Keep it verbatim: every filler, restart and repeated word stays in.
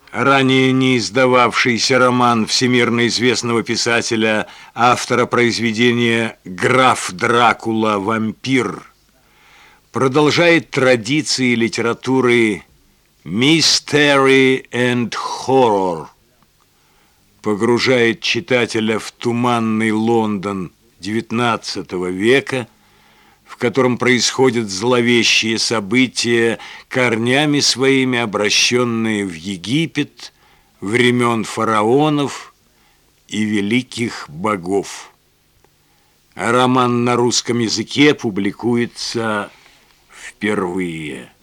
Ранее не издававшийся роман всемирно известного писателя, автора произведения «Граф Дракула. Вампир», продолжает традиции литературы «Mystery and Horror», погружает читателя в туманный Лондон девятнадцатого века, в котором происходят зловещие события, корнями своими обращенные в Египет, времен фараонов и великих богов. А роман на русском языке публикуется впервые.